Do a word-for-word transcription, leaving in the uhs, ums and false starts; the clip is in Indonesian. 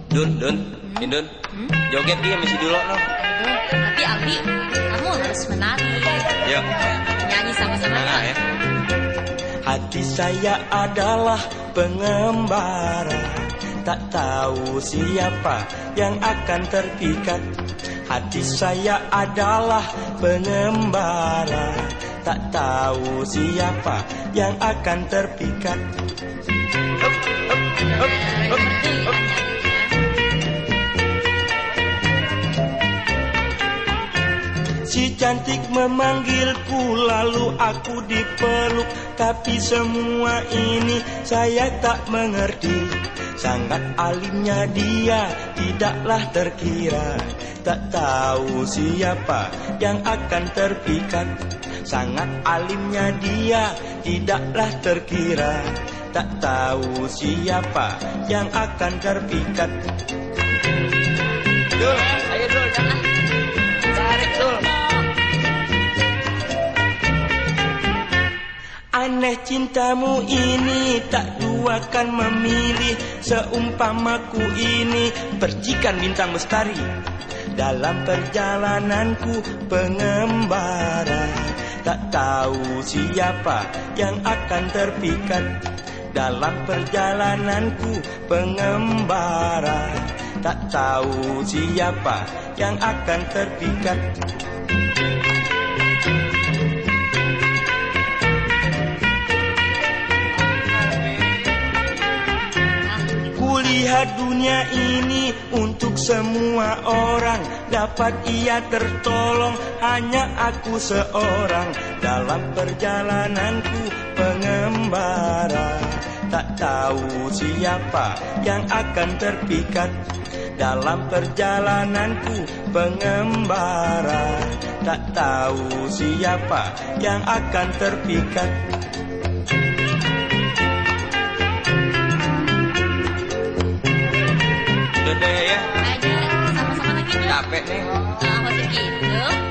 Dun, Dun, Indun, Hmm? joget dia masih dulu no. Tapi Aldi, kamu harus menari. Yuk, Nyanyi sama-sama nah, ya. ya. Hati saya adalah pengembara, tak tahu siapa yang akan terpikat. Hati saya adalah pengembara, tak tahu siapa yang akan terpikat. Hup, hup, hup, hup, hup. Si cantik memanggilku lalu aku dipeluk, tapi semua ini saya tak mengerti. Sangat alimnya dia tidaklah terkira, tak tahu siapa yang akan terpikat. Sangat alimnya dia tidaklah terkira, tak tahu siapa yang akan terpikat. Dul, ayo Dul, jangan. Tarik Dul. Aneh cintamu ini, tak dua kan memilih. Seumpamaku ini percikan bintang bestari. Dalam perjalananku pengembara, tak tahu siapa yang akan terpikat. Dalam perjalananku pengembara, tak tahu siapa yang akan terpikat. Kulihat dunia ini untuk semua orang, dapat ia tertolong hanya aku seorang. Dalam perjalananku pengembara, tak tahu siapa yang akan terpikat. Dalam perjalananku pengembara, tak tahu siapa yang akan terpikat. Udah deh ya, Ayo, sama-sama lagi dulu. capek nih. Nah, masih gitu.